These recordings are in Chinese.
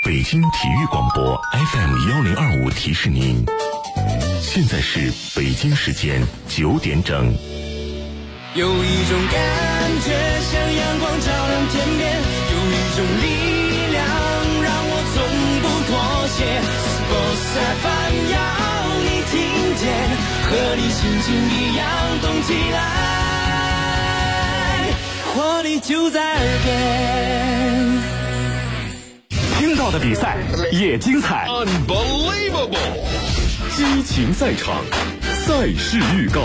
北京体育广播 FM1025提示您，现在是北京时间9点整。 有一种感觉像阳光照亮天边，有一种力量让我从不妥协。Sports FM 要你听见，和你心情一样动起来，活力就在耳边。 听到的比赛也精彩 Unbelievable 激情赛场，赛事预告。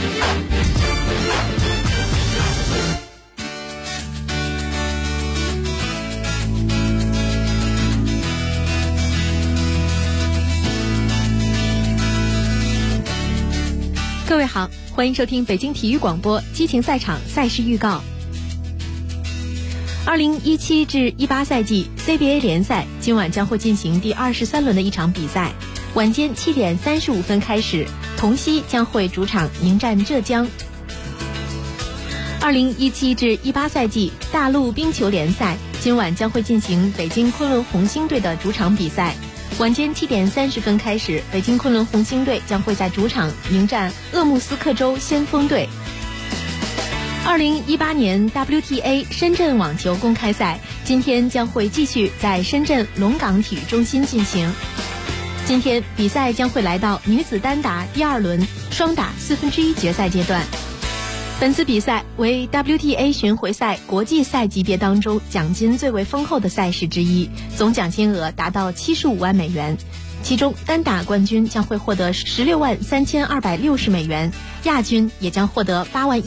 各位好，欢迎收听北京体育广播激情赛场赛事预告。2017至18赛季 CBA 联赛今晚将会进行第23轮的一场比赛，晚间7点35分开始，同曦将会主场迎战浙江。2017至18赛季大陆冰球联赛今晚将会进行北京昆仑红星队的主场比赛，晚间7点30分开始，北京昆仑红星队将会在主场迎战鄂木斯克州先锋队。2018年 WTA 深圳网球公开赛今天将会继续在深圳龙岗体育中心进行。今天比赛将会来到女子单打第2轮双打1/4决赛阶段。本次比赛为 WTA 巡回赛国际赛级别当中奖金最为丰厚的赛事之一，总奖金额达到75万美元。其中单打冠军将会获得16万3260美元，亚军也将获得8万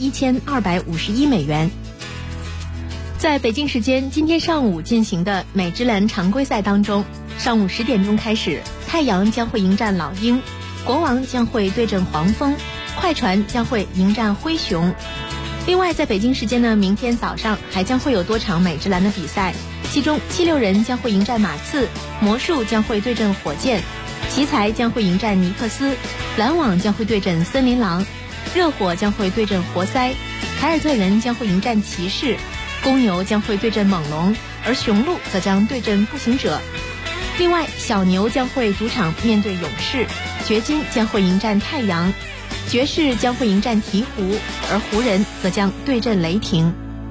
1251美元。在北京时间今天上午进行的美职篮常规赛当中，上午10点钟开始，太阳将会迎战老鹰，国王将会对阵黄蜂，快船将会迎战灰熊。另外在北京时间呢，明天早上还将会有多场美职篮的比赛，其中76人将会迎战马刺，魔术将会对阵火箭，奇才将会迎战尼克斯，篮网将会对阵森林狼，热火将会对阵活塞，凯尔特人将会迎战骑士，公牛将会对阵猛龙，而雄鹿则将对阵步行者。另外小牛将会主场面对勇士，掘金将会迎战太阳，爵士将会迎战鹈鹕，而湖人则将对阵雷霆。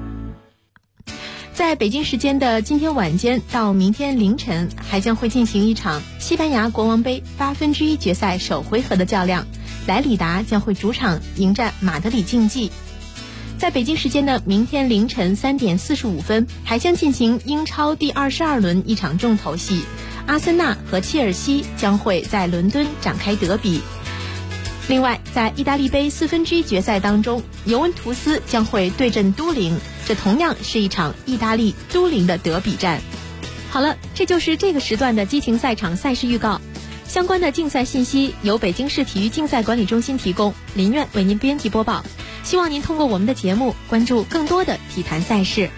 在北京时间的今天晚间到明天凌晨，还将会进行一场西班牙国王杯1/8决赛首回合的较量，莱里达将会主场迎战马德里竞技。在北京时间的明天凌晨3点45分，还将进行英超第22轮一场重头戏，阿森纳和切尔西将会在伦敦展开德比。另外在意大利杯1/4决赛当中，尤文图斯将会对阵都灵，这同样是一场意大利都灵的德比战。好了，这就是这个时段的激情赛场赛事预告。相关的竞赛信息由北京市体育竞赛管理中心提供，林苑为您编辑播报。希望您通过我们的节目关注更多的体坛赛事。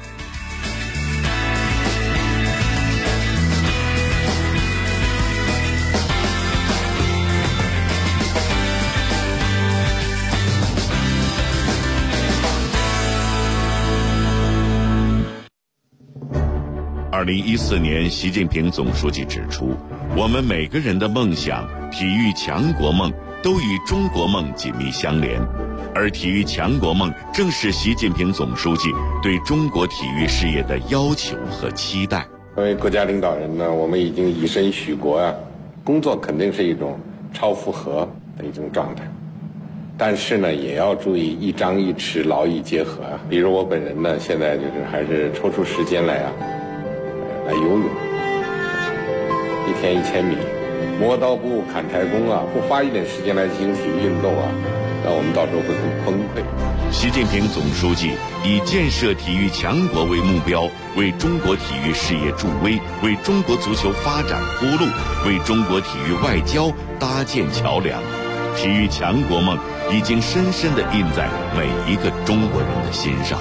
2014年，习近平总书记指出，我们每个人的梦想、体育强国梦都与中国梦紧密相连，而体育强国梦正是习近平总书记对中国体育事业的要求和期待。 作为国家领导人呢，我们已经以身许国啊，工作肯定是一种超负荷的一种状态，但是呢，也要注意一张一弛，劳逸结合啊。比如我本人呢，现在就是还是抽出时间来游泳，一天1000米，磨刀不误砍柴工啊，不花一点时间来进行体育运动啊，那我们到时候会很崩溃。 习近平总书记以建设体育强国为目标，为中国体育事业助威，为中国足球发展铺路，为中国体育外交搭建桥梁。体育强国梦已经深深地印在每一个中国人的心上。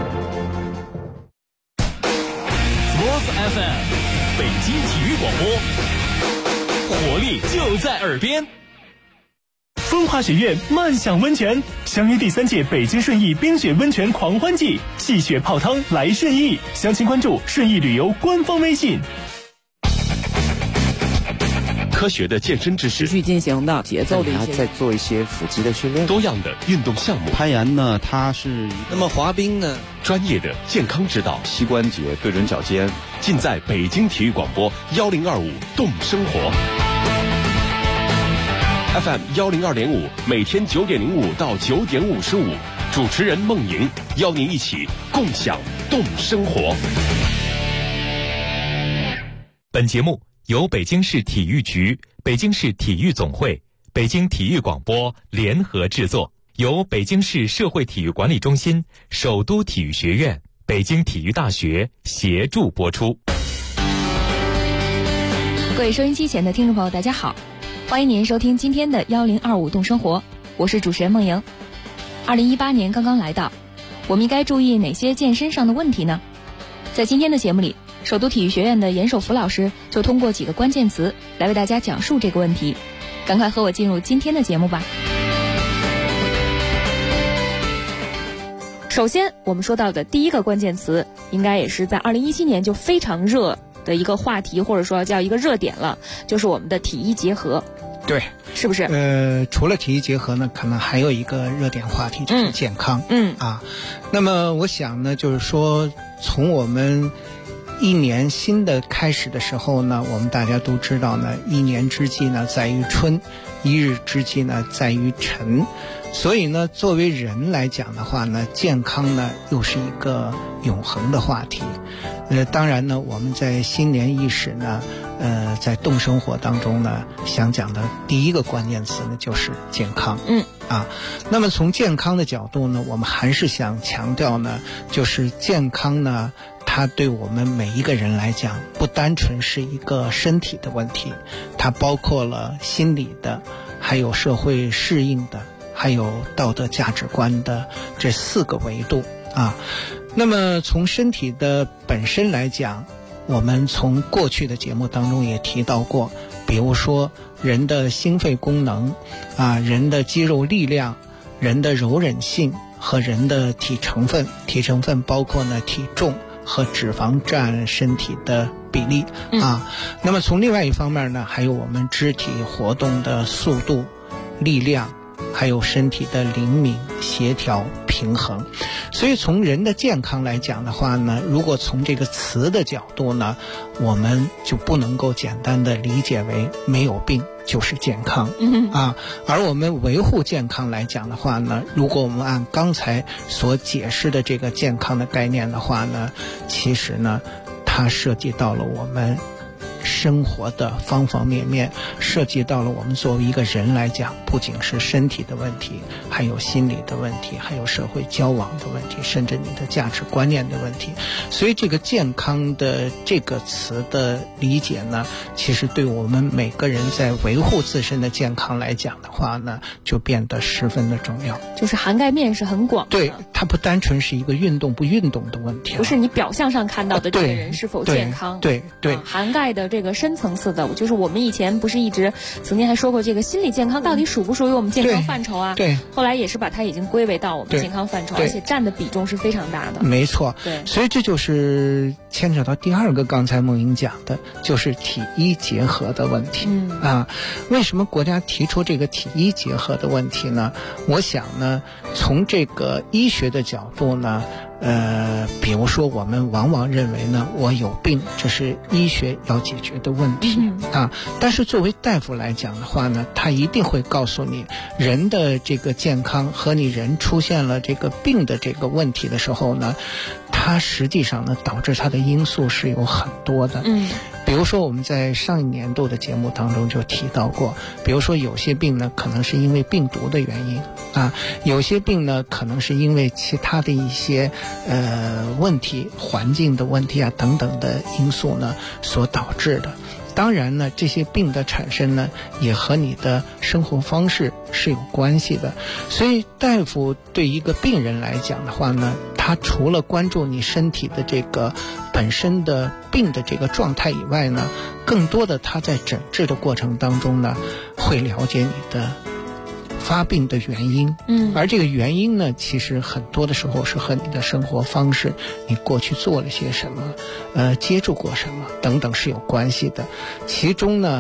FM 北京体育广播，活力就在耳边。风华学院漫享温泉相约第3届北京顺义冰雪温泉狂欢季，戏雪泡汤来顺义，详情关注顺义旅游官方微信。 科学的健身知识， 持续进行的节奏的一些， 再做一些腹肌的训练， 多样的运动项目。 攀岩呢，它是那么滑冰呢， 专业的健康指导， 膝关节对准脚尖， 尽在北京体育广播1025动生活。FM 102.5，每天9点05到9点55，主持人孟莹邀您一起共享动生活。 本节目由北京市体育局、北京市体育总会、北京体育广播联合制作，由北京市社会体育管理中心、首都体育学院、北京体育大学协助播出。 各位收音机前的听众朋友，大家好，欢迎您收听今天的1025动生活，我是主持人孟莹。2018年刚刚来到，我们应该注意哪些健身上的问题呢？在今天的节目里，首都体育学院的严守福老师就通过几个关键词来为大家讲述这个问题。赶快和我进入今天的节目吧。首先我们说到的第一个关键词，应该也是在2017年就非常热的一个话题，或者说叫一个热点了，就是我们的体医结合。 对， 是不是？ 除了体育结合呢，可能还有一个热点话题就是健康。那么我想呢，就是说从我们一年新的开始的时候呢，我们大家都知道呢，一年之计呢在于春，一日之计呢在于晨。所以呢，作为人来讲的话呢，健康呢又是一个永恒的话题。当然呢，我们在新年伊始呢，在动生活当中呢，想讲的第一个关键词呢就是健康。那么从健康的角度呢，我们还是想强调呢，就是健康呢，它对我们每一个人来讲，不单纯是一个身体的问题，它包括了心理的，还有社会适应的，还有道德价值观的这4个维度啊。那么从身体的本身来讲，我们从过去的节目当中也提到过，比如说人的心肺功能人的肌肉力量，人的柔韧性和人的体成分包括呢体重和脂肪占身体的比例那么从另外一方面呢，还有我们肢体活动的速度、力量，还有身体的灵敏、协调、平衡。所以从人的健康来讲的话呢，如果从这个词的角度呢，我们就不能够简单的理解为没有病就是健康而我们维护健康来讲的话呢，如果我们按刚才所解释的这个健康的概念的话呢，其实呢它涉及到了我们生活的方方面面，涉及到了我们作为一个人来讲，不仅是身体的问题，还有心理的问题，还有社会交往的问题，甚至你的价值观念的问题。所以这个健康的这个词的理解呢，其实对我们每个人在维护自身的健康来讲的话呢，就变得十分的重要， 就是涵盖面是很广的。 对，它不单纯是一个运动不运动的问题不是你表象上看到的这个人是否健康， 对， 涵盖的这个深层次的，就是我们以前不是一直曾经还说过，这个心理健康到底属不属于我们健康范畴啊？ 对， 后来也是把它已经归为到我们健康范畴，而且占的比重是非常大的。 没错， 对， 所以这就是牵扯到第二个刚才孟莹讲的，就是体医结合的问题为什么国家提出这个体医结合的问题呢？我想呢，从这个医学的角度呢，比如说我们往往认为呢，我有病，这是医学要解决的问题但是作为大夫来讲的话呢，他一定会告诉你，人的这个健康和你人出现了这个病的这个问题的时候呢，它实际上呢导致它的因素是有很多的比如说我们在上一年度的节目当中就提到过，比如说有些病呢可能是因为病毒的原因有些病呢可能是因为其他的一些问题，环境的问题等等的因素呢所导致的。当然呢，这些病的产生呢也和你的生活方式是有关系的。所以大夫对一个病人来讲的话呢，他除了关注你身体的这个本身的病的这个状态以外呢，更多的他在诊治的过程当中呢，会了解你的发病的原因而这个原因呢，其实很多的时候是和你的生活方式，你过去做了些什么接触过什么等等是有关系的。其中呢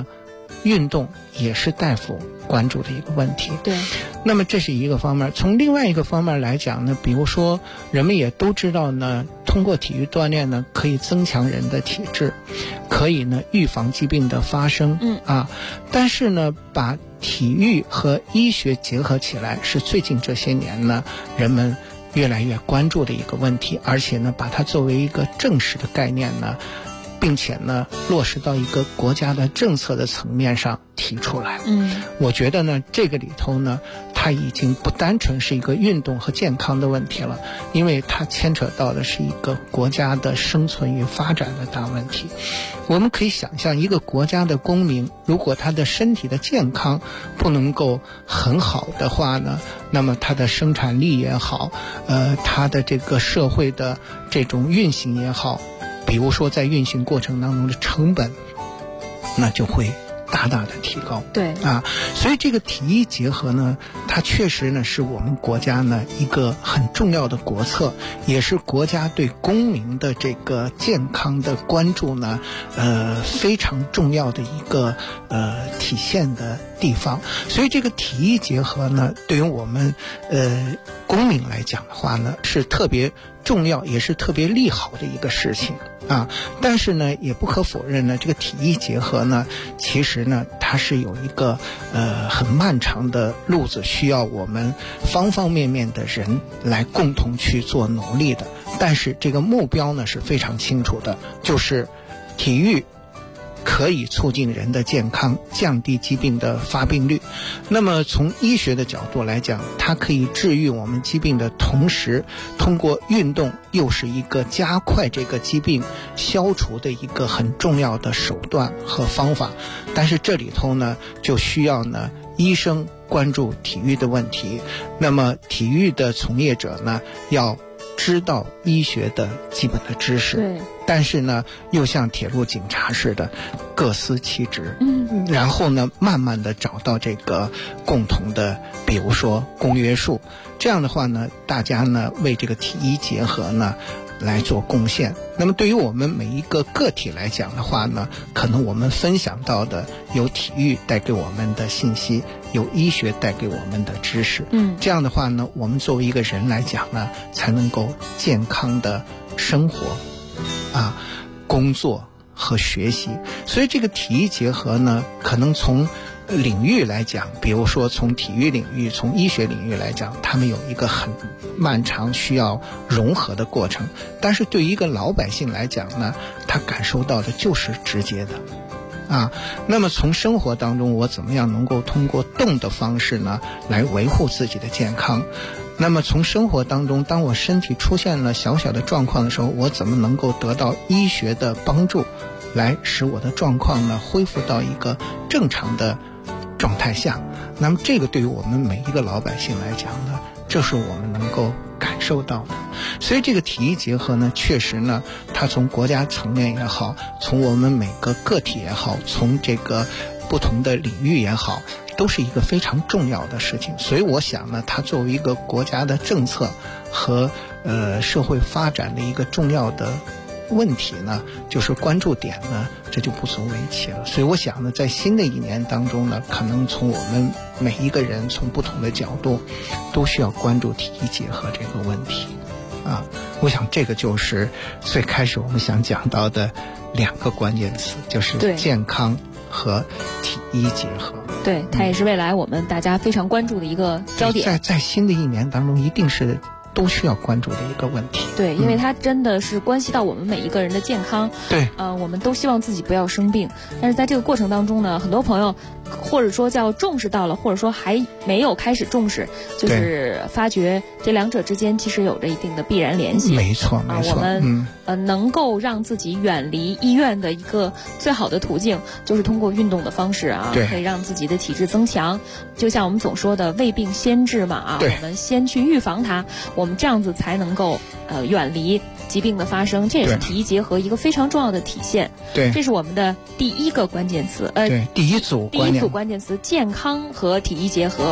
运动也是大夫关注的一个问题。 对， 那么这是一个方面。从另外一个方面来讲呢，比如说人们也都知道呢，通过体育锻炼呢，可以增强人的体质，可以呢预防疾病的发生。但是呢，把体育和医学结合起来，是最近这些年呢人们越来越关注的一个问题，而且呢，把它作为一个正式的概念呢，并且呢，落实到一个国家的政策的层面上提出来。我觉得呢，这个里头呢，它已经不单纯是一个运动和健康的问题了，因为它牵扯到的是一个国家的生存与发展的大问题。我们可以想象，一个国家的公民，如果他的身体的健康不能够很好的话呢，那么他的生产力也好，他的这个社会的这种运行也好，比如说在运行过程当中的成本，那就会大大的提高。 对所以这个体医结合呢，它确实呢是我们国家呢一个很重要的国策，也是国家对公民的这个健康的关注呢非常重要的一个体现的地方。所以这个体医结合呢，对于我们公民来讲的话呢，是特别重要也是特别利好的一个事情。但是呢，也不可否认呢，这个体医结合呢，其实呢，它是有一个很漫长的路子，需要我们方方面面的人来共同去做努力的。但是这个目标呢是非常清楚的，就是体育可以促进人的健康，降低疾病的发病率。那么从医学的角度来讲，它可以治愈我们疾病的同时，通过运动又是一个加快这个疾病消除的一个很重要的手段和方法。但是这里头呢，就需要呢医生关注体育的问题，那么体育的从业者呢要知道医学的基本的知识。 对， 但是呢又像铁路警察似的各司其职。然后呢慢慢的找到这个共同的比如说公约数，这样的话呢大家呢为这个体医结合呢来做贡献。那么对于我们每一个个体来讲的话呢，可能我们分享到的有体育带给我们的信息，有医学带给我们的知识。这样的话呢，我们作为一个人来讲呢，才能够健康的生活工作和学习。所以这个体医结合呢，可能从领域来讲，比如说从体育领域从医学领域来讲，他们有一个很漫长需要融合的过程。但是对于一个老百姓来讲呢，他感受到的就是直接的那么从生活当中，我怎么样能够通过动的方式呢来维护自己的健康。那么从生活当中，当我身体出现了小小的状况的时候，我怎么能够得到医学的帮助，来使我的状况呢恢复到一个正常的状态下。那么这个对于我们每一个老百姓来讲呢，这是我们能够感受到的。所以这个体医结合呢，确实呢，它从国家层面也好，从我们每个个体也好，从这个不同的领域也好，都是一个非常重要的事情。所以我想呢，它作为一个国家的政策和社会发展的一个重要的问题呢，就是关注点呢，这就不足为奇了。所以我想呢，在新的一年当中呢，可能从我们每一个人从不同的角度都需要关注体医结合这个问题我想这个就是最开始我们想讲到的两个关键词，就是健康和体医结合。 对，它也是未来我们大家非常关注的一一个焦点。 在新的一年当中，一定是都需要关注的一个问题。 对，因为它真的是关系到我们每一个人的健康。 对， 我们都希望自己不要生病，但是在这个过程当中呢，很多朋友或者说叫重视到了，或者说还没有开始重视，就是发觉这两者之间其实有着一定的必然联系。 没错， 我们能够让自己远离医院的一个最好的途径，就是通过运动的方式可以让自己的体质增强。就像我们总说的未病先治嘛我们先去预防它，我们这样子才能够远离疾病的发生。这也是体医结合一个非常重要的体现。 对， 这是我们的第一个关键词。 对，第一组关键词：健康和体医结合。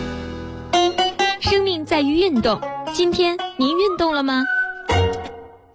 生命在于运动，今天您运动了吗？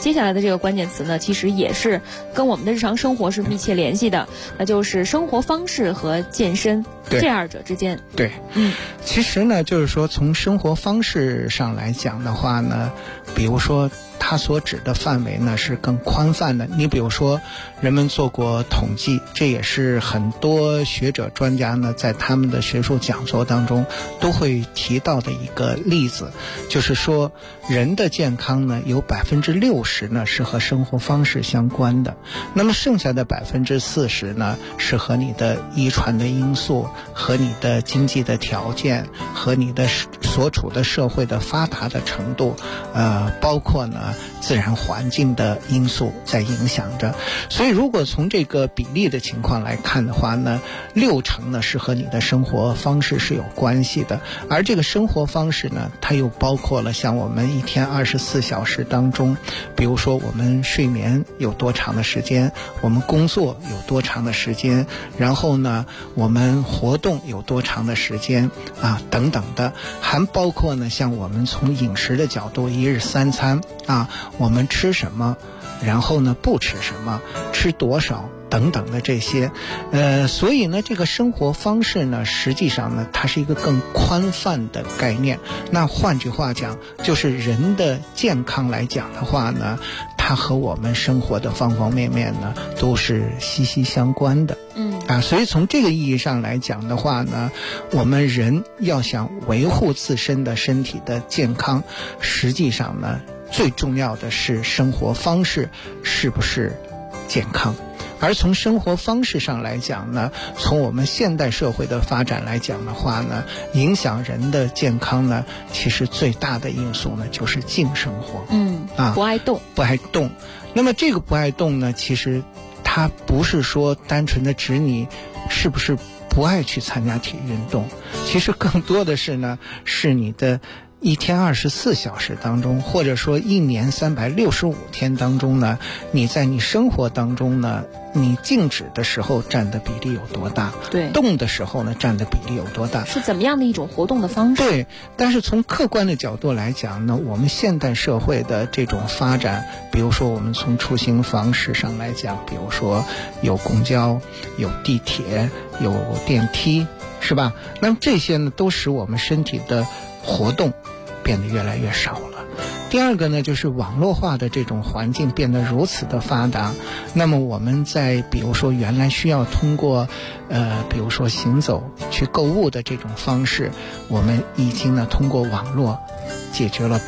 接下来的这个关键词呢，其实也是跟我们的日常生活是密切联系的，那就是生活方式和健身这二者之间。 对，其实呢，就是说从生活方式上来讲的话呢，比如说它所指的范围呢是更宽泛的。你比如说，人们做过统计，这也是很多学者专家呢在他们的学术讲座当中都会提到的一个例子，就是说人的健康呢有60%呢是和生活方式相关的，那么剩下的40%呢是和你的遗传的因素、和你的经济的条件、和你的所处的社会的发达的程度，包括呢自然环境的因素在影响着。所以如果从这个比例的情况来看的话呢，60%呢是和你的生活方式是有关系的，而这个生活方式呢，它又包括了像我们一天24小时当中，比如说我们睡眠有多长的时间，我们工作有多长的时间，然后呢我们活动有多长的时间啊等等的，还包括呢像我们从饮食的角度，一日3餐啊，我们吃什么，然后呢不吃什么，吃多少等等的这些，所以呢这个生活方式呢实际上呢它是一个更宽泛的概念。那换句话讲，就是人的健康来讲的话呢，它和我们生活的方方面面呢都是息息相关的。所以从这个意义上来讲的话呢，我们人要想维护自身的身体的健康，实际上呢最重要的是生活方式是不是健康。而从生活方式上来讲呢，从我们现代社会的发展来讲的话呢，影响人的健康呢，其实最大的因素呢就是静生活。 不爱动。 那么这个不爱动呢，其实它不是说单纯的指你是不是不爱去参加体育运动，其实更多的是呢，是你的一天24小时当中，或者说一年365天当中呢，你在你生活当中呢，你静止的时候占的比例有多大， 对， 动的时候呢占的比例有多大， 是怎么样的一种活动的方式。 对，但是从客观的角度来讲呢，我们现代社会的这种发展，比如说我们从出行方式上来讲，比如说有公交、有地铁、有电梯，是吧？那么这些呢都使我们身体的活动变得越来越少了。第二个呢，就是网络化的这种环境变得如此的发达，那么我们在比如说原来需要通过比如说行走去购物的这种方式，我们已经呢通过网络解决了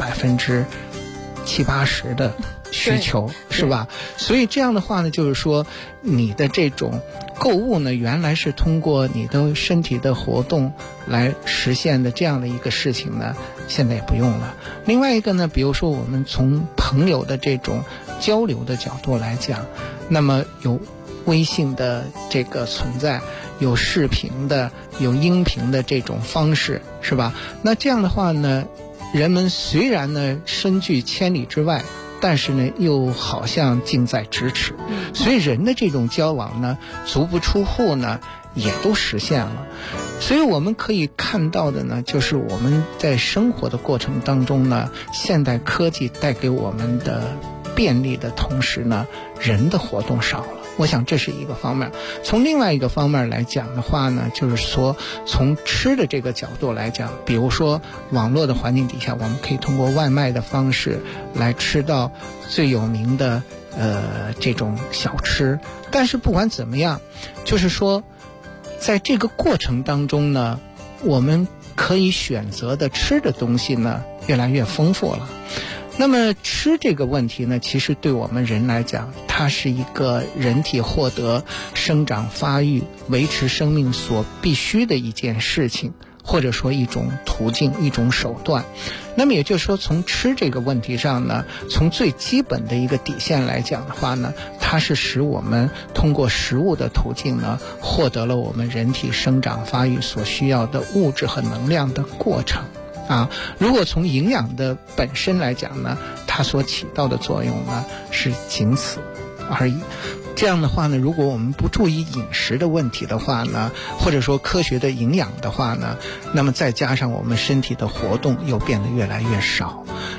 70-80%的需求，是吧？所以这样的话呢，就是说你的这种购物呢，原来是通过你的身体的活动来实现的这样的一个事情呢，现在也不用了。另外一个呢，比如说我们从朋友的这种交流的角度来讲，那么有微信的这个存在，有视频的、有音频的这种方式，是吧？那这样的话呢，人们虽然呢身居千里之外，但是呢又好像近在咫尺，所以人的这种交往呢，足不出户呢也都实现了。所以我们可以看到的呢，就是我们在生活的过程当中呢，现代科技带给我们的便利的同时呢，人的活动少了。我想这是一个方面。从另外一个方面来讲的话呢，就是说从吃的这个角度来讲，比如说网络的环境底下，我们可以通过外卖的方式来吃到最有名的这种小吃。但是不管怎么样，就是说在这个过程当中呢，我们可以选择的吃的东西呢越来越丰富了。那么吃这个问题呢，其实对我们人来讲，它是一个人体获得生长发育、维持生命所必须的一件事情，或者说一种途径、一种手段。那么也就是说，从吃这个问题上呢，从最基本的一个底线来讲的话呢，它是使我们通过食物的途径呢，获得了我们人体生长发育所需要的物质和能量的过程。如果从营养的本身来讲呢，它所起到的作用呢是仅此而已。这样的话呢，如果我们不注意饮食的问题的话呢，或者说科学的营养的话呢，那么再加上我们身体的活动又变得越来越少，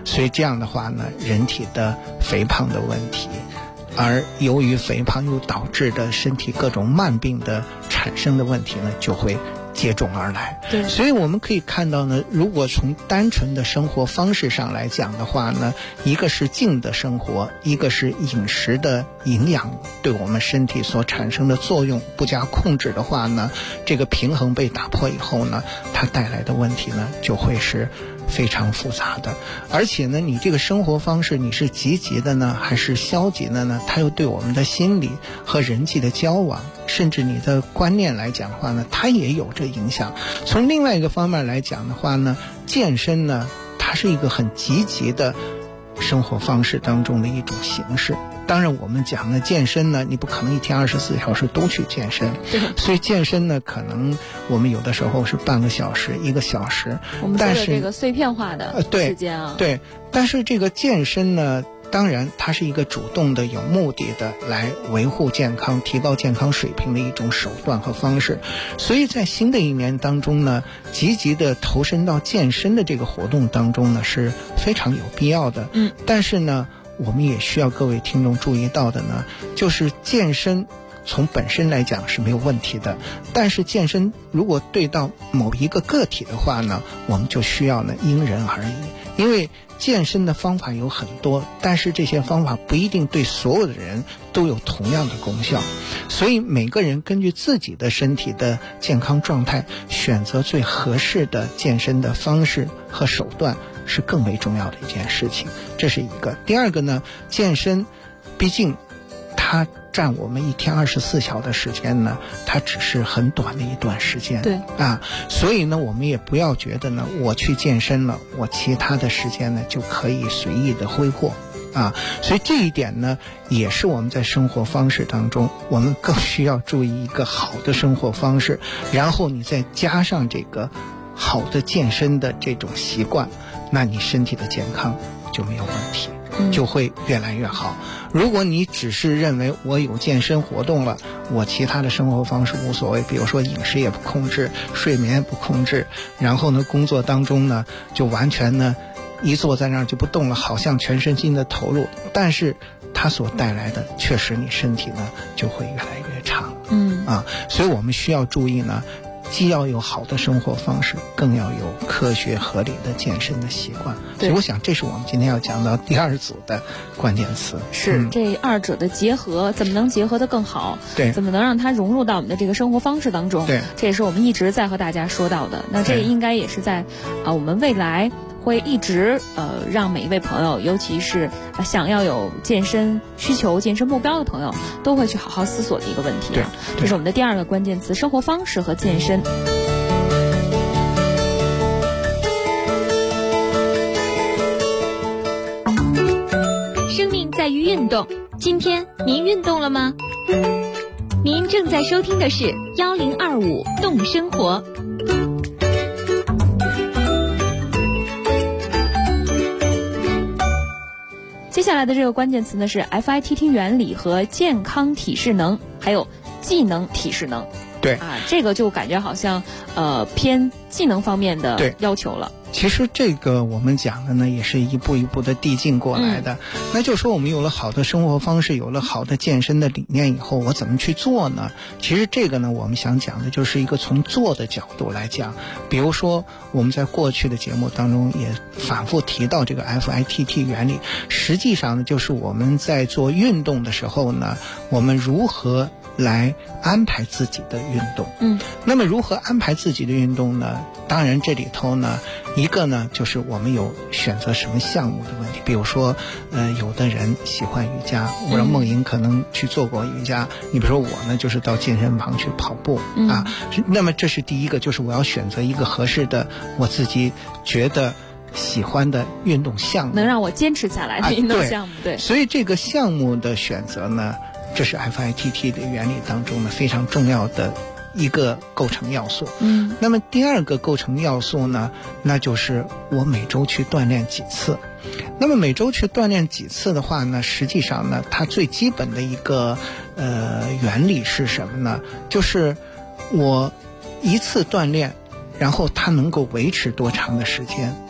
所以这样的话呢，人体的肥胖的问题，而由于肥胖又导致的身体各种慢病的产生的问题呢，就会接踵而来。 对， 所以我们可以看到呢，如果从单纯的生活方式上来讲的话呢，一个是静的生活，一个是饮食的营养对我们身体所产生的作用不加控制的话呢，这个平衡被打破以后呢，它带来的问题呢就会是非常复杂的。而且呢，你这个生活方式你是积极的呢还是消极的呢，它又对我们的心理和人际的交往甚至你的观念来讲的话呢，它也有着影响。从另外一个方面来讲的话呢，健身呢它是一个很积极的生活方式当中的一种形式。当然我们讲呢，健身呢你不可能一天24小时都去健身，所以健身呢可能我们有的时候是半个小时1个小时， 我们说的这个碎片化的时间啊， 对，但是这个健身呢当然它是一个主动的有目的的来维护健康提高健康水平的一种手段和方式。所以在新的一年当中呢，积极的投身到健身的这个活动当中呢是非常有必要的。但是呢我们也需要各位听众注意到的呢，就是健身从本身来讲是没有问题的，但是健身如果对到某一个个体的话呢，我们就需要呢因人而异。因为健身的方法有很多，但是这些方法不一定对所有的人都有同样的功效，所以每个人根据自己的身体的健康状态，选择最合适的健身的方式和手段是更为重要的一件事情，这是一个。第二个呢，健身毕竟它占我们一天24小时的时间呢，它只是很短的一段时间。 对啊，所以呢，我们也不要觉得呢，我去健身了，我其他的时间呢就可以随意的挥霍啊。所以这一点呢，也是我们在生活方式当中，我们更需要注意一个好的生活方式，然后你再加上这个好的健身的这种习惯，那你身体的健康就没有问题，就会越来越好。如果你只是认为我有健身活动了，我其他的生活方式无所谓，比如说饮食也不控制，睡眠也不控制，然后呢工作当中呢就完全呢一坐在那儿就不动了，好像全身心的投入，但是它所带来的确实你身体呢就会越来越差。所以我们需要注意呢，既要有好的生活方式，更要有科学合理的健身的习惯。所以我想这是我们今天要讲到第二组的关键词。 是这二者的结合，怎么能结合得更好？ 对， 怎么能让它融入到我们的这个生活方式当中？ 对， 这也是我们一直在和大家说到的。那这应该也是在我们未来会一直让每一位朋友，尤其是想要有健身需求、健身目标的朋友，都会去好好思索的一个问题啊。这是我们的第二个关键词：生活方式和健身。 生命在于运动，今天您运动了吗？您正在收听的是1025动生活。 接下来的这个关键词呢是 FITT 原理和健康体适能，还有技能体适能。 对啊，这个就感觉好像偏技能方面的要求了。 其实这个我们讲的呢，也是一步一步的递进过来的。那就说我们有了好的生活方式，有了好的健身的理念以后，我怎么去做呢？其实这个呢，我们想讲的就是一个从做的角度来讲。比如说我们在过去的节目当中也反复提到这个 FITT 原理，实际上呢，就是我们在做运动的时候呢，我们如何来安排自己的运动。那么如何安排自己的运动呢？当然这里头呢，一个呢就是我们有选择什么项目的问题。比如说有的人喜欢瑜伽，我让梦莹可能去做过瑜伽，你比如说我呢就是到健身房去跑步啊。那么这是第一个，就是我要选择一个合适的我自己觉得喜欢的运动项目， 能让我坚持下来的运动项目。对， 所以这个项目的选择呢，这是 FITT 的原理当中呢非常重要的一个构成要素。那么第二个构成要素呢，那就是我每周去锻炼几次。那么每周去锻炼几次的话呢，实际上呢，它最基本的一个原理是什么呢？就是我一次锻炼，然后它能够维持多长的时间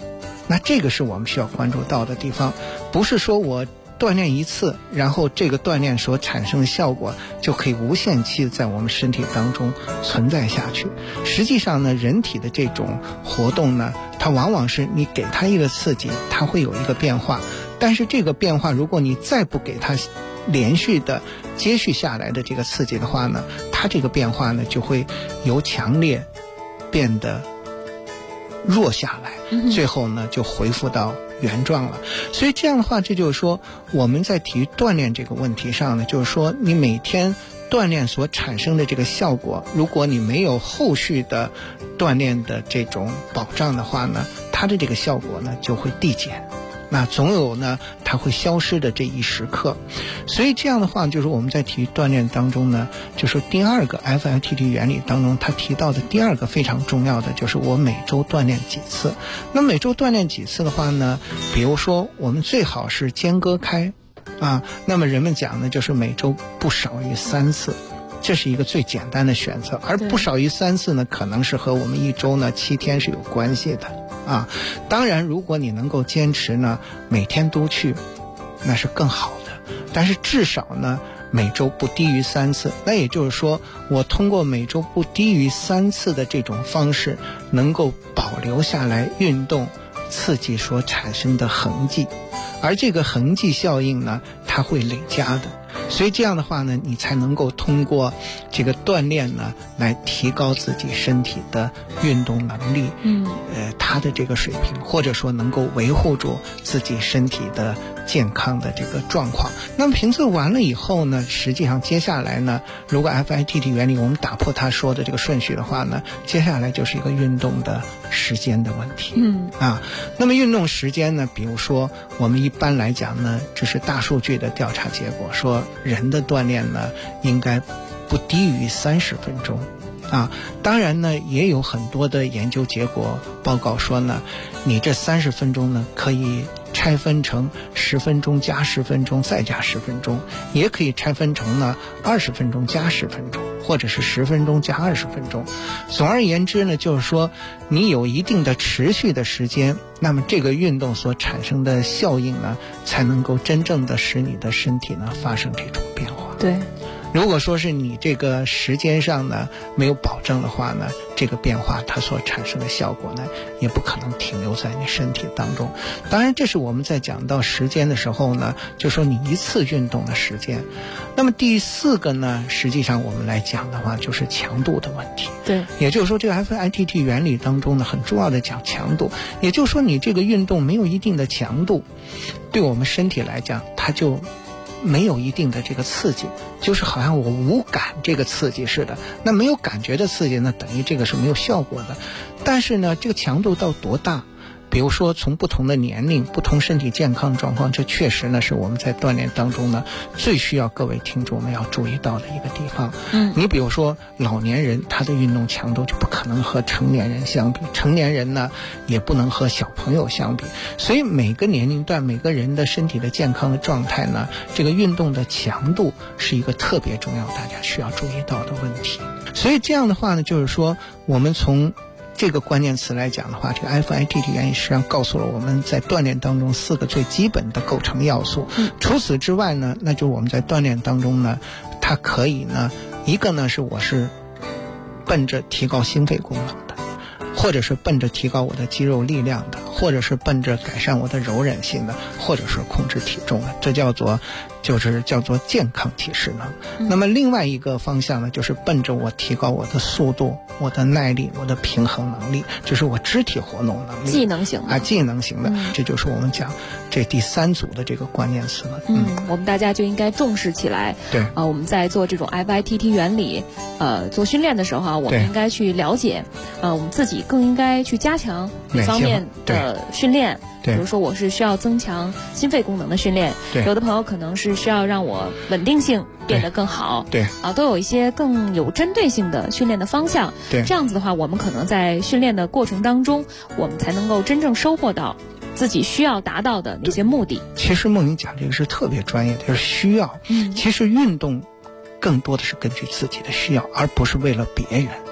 那这个是我们需要关注到的地方，不是说我锻炼一次，然后这个锻炼所产生的效果就可以无限期在我们身体当中存在下去。实际上呢，人体的这种活动呢，它往往是你给它一个刺激，它会有一个变化，但是这个变化如果你再不给它连续的接续下来的这个刺激的话呢，它这个变化呢就会由强烈变得弱下来，最后呢就恢复到原状了。所以这样的话，这就是说我们在体育锻炼这个问题上呢，就是说你每天锻炼所产生的这个效果，如果你没有后续的锻炼的这种保障的话呢，它的这个效果呢就会递减，那总有呢它会消失的这一时刻。所以这样的话，就是我们在体育锻炼当中呢，就是第二个 FITT 原理当中他提到的第二个非常重要的，就是我每周锻炼几次。那每周锻炼几次的话呢，比如说我们最好是间隔开那么人们讲呢，就是每周不少于3次，这是一个最简单的选择。而不少于3次呢，可能是和我们一周呢7天是有关系的当然如果你能够坚持呢每天都去，那是更好的，但是至少呢每周不低于3次。那也就是说，我通过每周不低于3次的这种方式，能够保留下来运动刺激所产生的痕迹，而这个痕迹效应呢，它会累加的。所以这样的话呢，你才能够通过这个锻炼呢，来提高自己身体的运动能力，它的这个水平，或者说能够维护住自己身体的健康的这个状况。那么评测完了以后呢，实际上接下来呢，如果 FITT 原理我们打破他说的这个顺序的话呢，接下来就是一个运动的时间的问题。那么运动时间呢，比如说我们一般来讲呢，这是大数据的调查结果，说人的锻炼呢应该不低于30分钟当然呢也有很多的研究结果报告说呢，你这30分钟呢可以拆分成10分钟加10分钟再加10分钟，也可以拆分成呢20分钟加10分钟，或者是10分钟加20分钟。总而言之呢，就是说你有一定的持续的时间，那么这个运动所产生的效应呢，才能够真正的使你的身体呢发生这种变化。 对， 如果说是你这个时间上呢没有保证的话呢，这个变化它所产生的效果呢，也不可能停留在你身体当中。当然这是我们在讲到时间的时候呢，就说你一次运动的时间。那么第4个呢，实际上我们来讲的话，就是强度的问题。 对， 也就是说这个 FITT 原理当中呢，很重要的讲强度。也就是说你这个运动没有一定的强度，对我们身体来讲，它就没有一定的这个刺激，就是好像我无感这个刺激似的。那没有感觉的刺激呢，等于这个是没有效果的。但是呢，这个强度到多大，比如说从不同的年龄、不同身体健康状况，这确实呢是我们在锻炼当中呢最需要各位听众们要注意到的一个地方。你比如说老年人，他的运动强度就不可能和成年人相比，成年人呢也不能和小朋友相比。所以每个年龄段每个人的身体的健康的状态呢，这个运动的强度是一个特别重要大家需要注意到的问题。所以这样的话呢，就是说我们从这个关键词来讲的话，这个 FITT 原理实际上告诉了我们在锻炼当中4个最基本的构成要素。除此之外呢，那就是我们在锻炼当中呢，它可以呢，一个呢是我是奔着提高心肺功能的，或者是奔着提高我的肌肉力量的，或者是奔着改善我的柔韧性的，或者是控制体重的，这叫做健康体适能。那么另外一个方向呢，就是奔着我提高我的速度、我的耐力、我的平衡能力，就是我肢体活动能力， 技能型的技能型的。这就是我们讲这第3组的这个关键词了。 我们大家就应该重视起来。 对我们在做这种 FITT 原理做训练的时候我们应该去了解我们自己更应该去加强哪方面的训练。比如说我是需要增强心肺功能的训练，有的朋友可能是需要让我稳定性变得更好，都有一些更有针对性的训练的方向。这样子的话，我们可能在训练的过程当中，我们才能够真正收获到自己需要达到的那些目的。 其实梦莹讲这个是特别专业的，就是需要。其实运动更多的是根据自己的需要，而不是为了别人。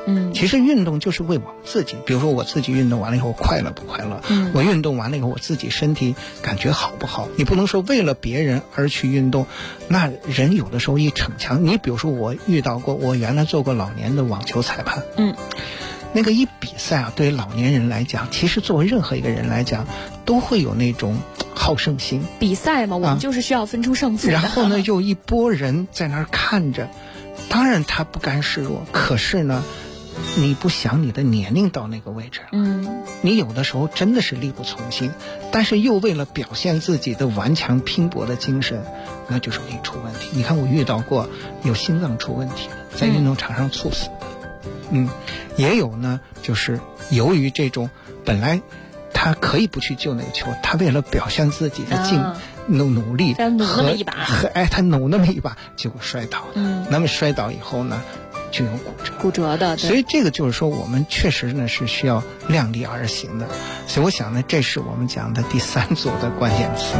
其实运动就是为我们自己，比如说我自己运动完了以后快乐不快乐，我运动完了以后我自己身体感觉好不好，你不能说为了别人而去运动，那人有的时候一逞强。你比如说我遇到过，我原来做过老年的网球裁判，那个一比赛啊，对于老年人来讲，其实作为任何一个人来讲，都会有那种好胜心。 比赛嘛，我们就是需要分出胜负的。 然后呢，又一拨人在那儿看着，当然他不甘示弱，可是呢，你不想你的年龄到那个位置了，你有的时候真的是力不从心，但是又为了表现自己的顽强拼搏的精神，那就容易出问题。你看我遇到过有心脏出问题的，在运动场上猝死的，也有呢，就是由于这种本来他可以不去救那个球，他为了表现自己的努力他努那么一把， 他努那么一把，结果摔倒了。那么摔倒以后呢，就有骨折的。所以这个就是说，我们确实呢是需要量力而行的。所以我想呢，这是我们讲的第3组的关键词。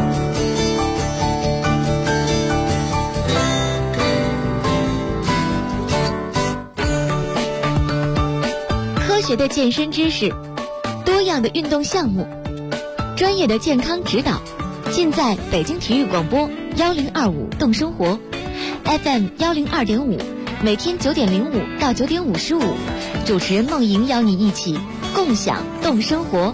科学的健身知识，多样的运动项目，专业的健康指导，尽在北京体育广播1025动生活 FM 102.5，每天9点05到9点55，主持人孟莹邀你一起共享动生活。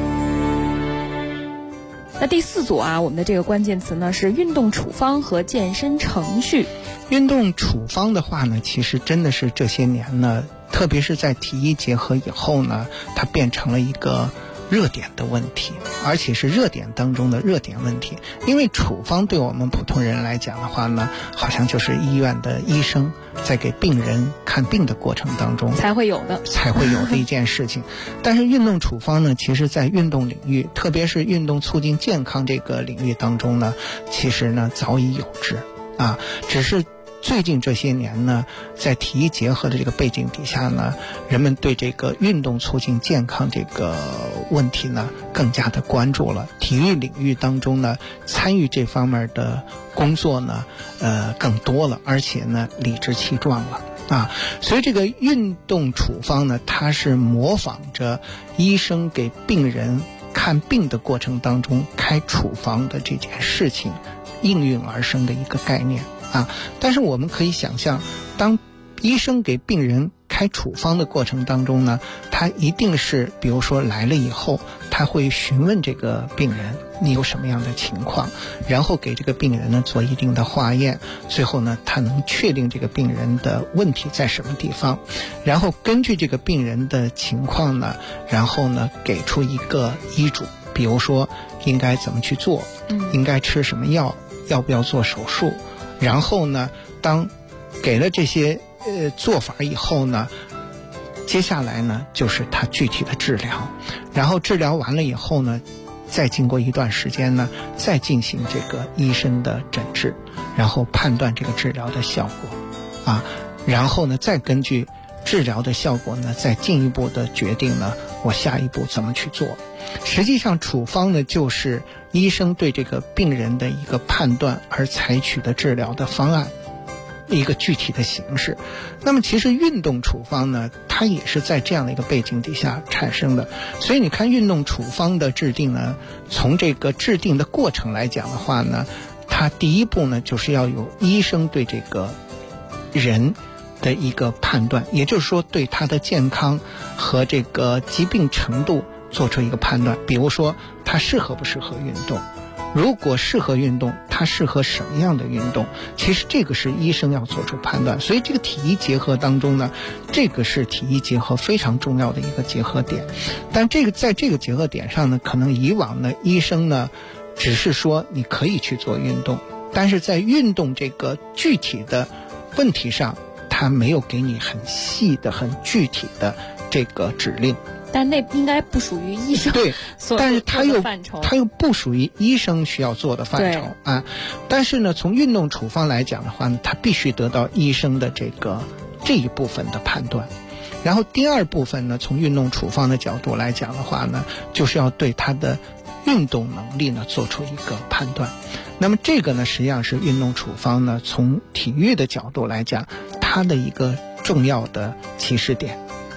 那第4组啊，我们的这个关键词呢是运动处方和健身程序。 运动处方的话呢，其实真的是这些年呢，特别是在体医结合以后呢，它变成了一个热点的问题，而且是热点当中的热点问题。因为处方对我们普通人来讲的话呢，好像就是医院的医生在给病人看病的过程当中才会有的一件事情。但是运动处方呢，其实在运动领域，特别是运动促进健康这个领域当中呢，其实呢早已有之啊，只是最近这些年呢，在体医结合的这个背景底下呢，人们对这个运动促进健康这个问题呢更加的关注了。体育领域当中呢，参与这方面的工作呢更多了，而且呢理直气壮了啊。所以这个运动处方呢，它是模仿着医生给病人看病的过程当中开处方的这件事情应运而生的一个概念啊。但是我们可以想象，当医生给病人开处方的过程当中呢，他一定是比如说来了以后，他会询问这个病人你有什么样的情况，然后给这个病人呢做一定的化验，最后呢他能确定这个病人的问题在什么地方，然后根据这个病人的情况呢，然后呢给出一个医嘱，比如说应该怎么去做，应该吃什么药，要不要做手术。然后呢，当给了这些做法以后呢，接下来呢就是他具体的治疗，然后治疗完了以后呢，再经过一段时间呢，再进行这个医生的诊治，然后判断这个治疗的效果啊，然后呢再根据治疗的效果呢，再进一步的决定呢我下一步怎么去做。实际上处方呢就是医生对这个病人的一个判断而采取的治疗的方案，一个具体的形式。那么其实运动处方呢，它也是在这样的一个背景底下产生的。所以你看运动处方的制定呢，从这个制定的过程来讲的话呢，它第一步呢就是要有医生对这个人的一个判断，也就是说对他的健康和这个疾病程度做出一个判断。比如说他适合不适合运动，如果适合运动，他适合什么样的运动，其实这个是医生要做出判断。所以这个体医结合当中呢，这个是体医结合非常重要的一个结合点。但这个在这个结合点上呢，可能以往呢医生呢只是说你可以去做运动，但是在运动这个具体的问题上，他没有给你很细的很具体的这个指令。 但那应该不属于医生对，但是他又不属于医生需要做的范畴啊。但是呢，从运动处方来讲的话呢，他必须得到医生的这一部分的判断。然后第二部分呢，从运动处方的角度来讲的话呢，就是要对他的运动能力呢做出一个判断。那么这个呢，实际上是运动处方呢从体育的角度来讲，它的一个重要的起始点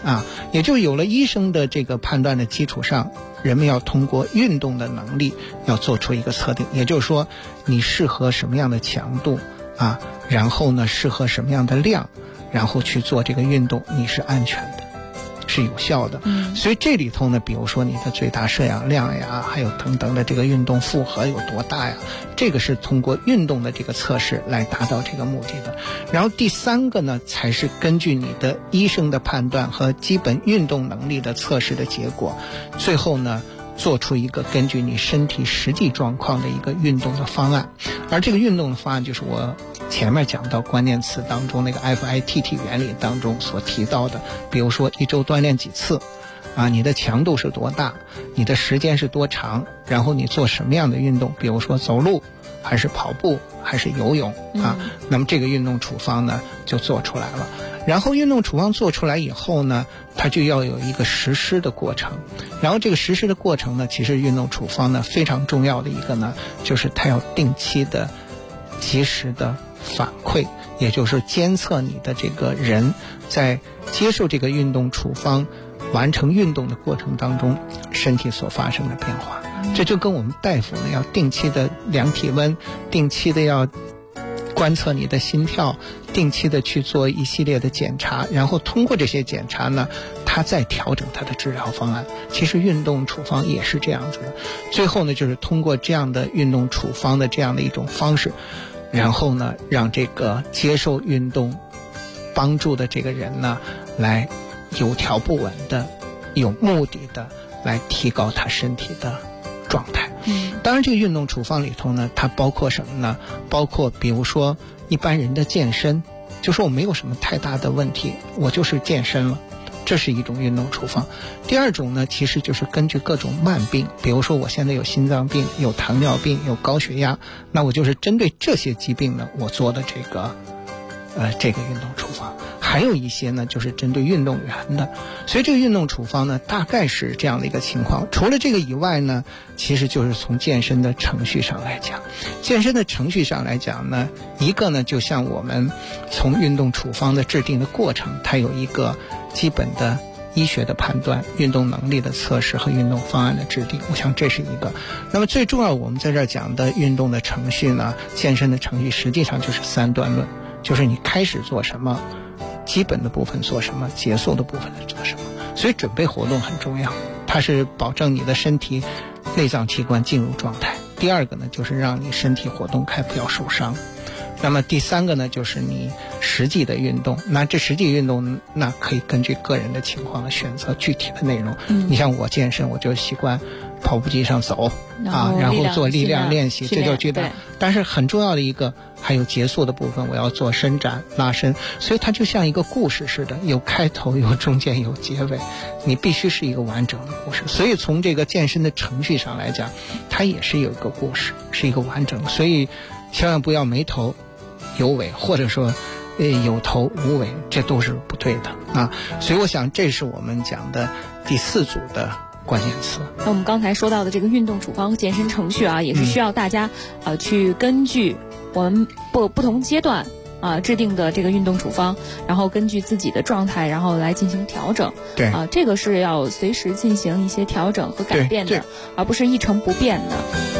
也就有了医生的这个判断的基础上，人们要通过运动的能力要做出一个测定，也就是说你适合什么样的强度然后呢适合什么样的量，然后去做这个运动，你是安全的，是有效的。所以这里头呢，比如说你的最大摄氧量呀，还有等等的这个运动负荷有多大呀，这个是通过运动的这个测试来达到这个目的的。然后第三个呢，才是根据你的医生的判断和基本运动能力的测试的结果，最后呢做出一个根据你身体实际状况的一个运动的方案。而这个运动的方案就是我前面讲到关键词当中那个 FITT 原理当中所提到的，比如说一周锻炼几次你的强度是多大，你的时间是多长，然后你做什么样的运动，比如说走路还是跑步还是游泳那么这个运动处方呢就做出来了。然后运动处方做出来以后呢，它就要有一个实施的过程。然后这个实施的过程呢，其实运动处方呢非常重要的一个呢，就是它要定期的及时的反馈，也就是监测你的这个人在接受这个运动处方完成运动的过程当中身体所发生的变化。这就跟我们大夫呢要定期的量体温，定期的要观测你的心跳，定期的去做一系列的检查，然后通过这些检查呢，他再调整他的治疗方案。其实运动处方也是这样子的，最后呢就是通过这样的运动处方的这样的一种方式，然后呢让这个接受运动帮助的这个人呢来有条不紊的有目的的来提高他身体的状态。当然这个运动处方里头呢，它包括什么呢？包括比如说一般人的健身，就说我没有什么太大的问题，我就是健身了，这是一种运动处方。第二种呢，其实就是根据各种慢病，比如说我现在有心脏病，有糖尿病，有高血压，那我就是针对这些疾病呢，我做的这个运动处方。还有一些呢就是针对运动员的，所以这个运动处方呢大概是这样的一个情况。除了这个以外呢，其实就是从健身的程序上来讲，健身的程序上来讲呢，一个呢就像我们从运动处方的制定的过程，它有一个基本的医学的判断、运动能力的测试和运动方案的制定，我想这是一个。那么最重要我们在这儿讲的运动的程序呢，健身的程序实际上就是三段论，就是你开始做什么，基本的部分做什么，结束的部分做什么。所以准备活动很重要，它是保证你的身体内脏器官进入状态。第二个呢，就是让你身体活动开，不要受伤。那么第三个呢，就是你实际的运动。那这实际运动那可以根据个人的情况来选择具体的内容。你像我健身，我就习惯跑步机上走然后做力量练习，这就觉得。但是很重要的一个还有结束的部分，我要做伸展拉伸，所以它就像一个故事似的，有开头有中间有结尾，你必须是一个完整的故事。所以从这个健身的程序上来讲，它也是有一个故事，是一个完整的。所以千万不要没头有尾，或者说有头无尾，这都是不对的所以我想这是我们讲的第四组的关键词。 那我们刚才说到的这个运动处方和健身程序也是需要大家去根据我们不同阶段制定的这个运动处方，然后根据自己的状态，然后来进行调整。 对这个是要随时进行一些调整和改变的，而不是一成不变的。